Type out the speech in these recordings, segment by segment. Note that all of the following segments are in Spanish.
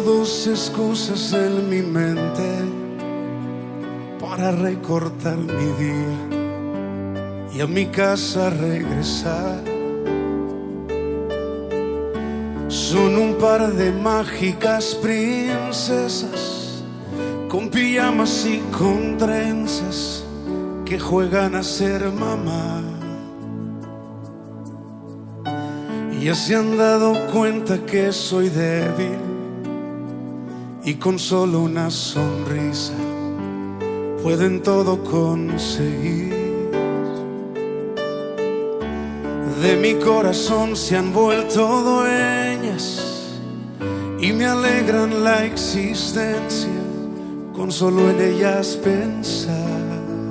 Tengo dos excusas en mi mente para recortar mi día y a mi casa regresar. Son un par de mágicas princesas con pijamas y con trenzas que juegan a ser mamá. Y ya se han dado cuenta que soy débil y con solo una sonrisa pueden todo conseguir. De mi corazón se han vuelto dueñas y me alegran la existencia con solo en ellas pensar.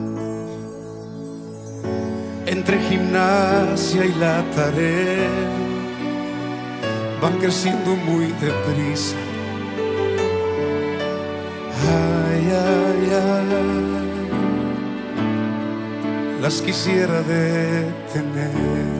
Entre gimnasia y la tarea van creciendo muy deprisa. Ay, ay, ay, las quisiera detener,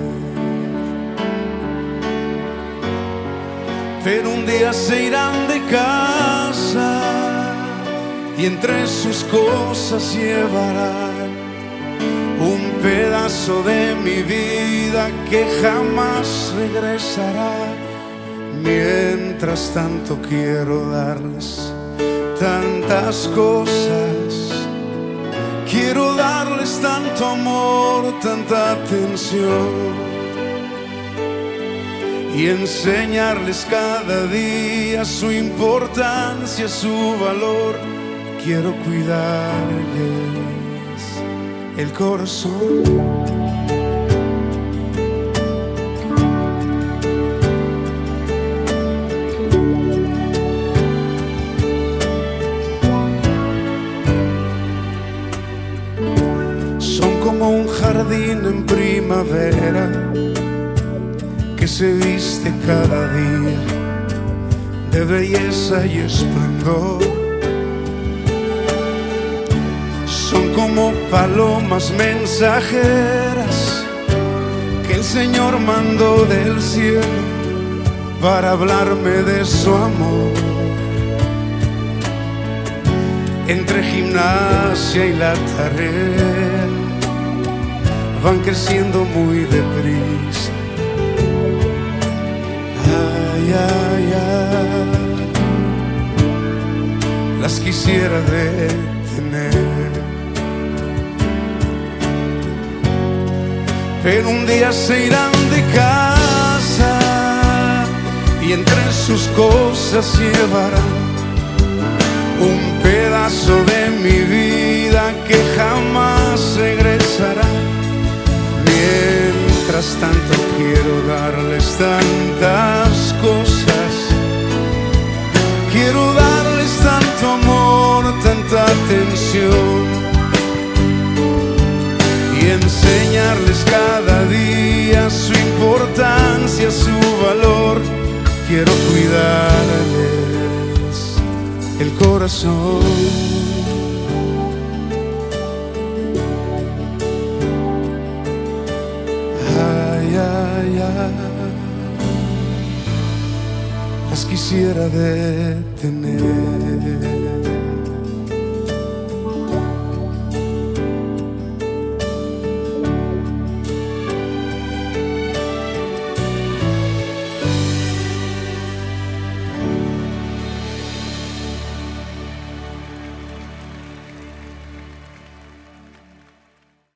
pero un día se irán de casa y entre sus cosas llevarán un pedazo de mi vida que jamás regresará. Mientras tanto quiero darles tantas cosas, quiero darles tanto amor, tanta atención y enseñarles cada día su importancia, su valor. Quiero cuidarles el corazón. Como un jardín en primavera que se viste cada día de belleza y esplendor. Son como palomas mensajeras que el Señor mandó del cielo para hablarme de su amor. Entre gimnasia y la tarea van creciendo muy deprisa. Ay, ay, ay, las quisiera detener, pero un día se irán de casa y entre sus cosas llevarán un pedazo de mi vida que jamás regresará. Mientras tanto quiero darles tantas cosas, quiero darles tanto amor, tanta atención y enseñarles cada día su importancia, su valor. Quiero cuidarles el corazón. Las quisiera detener.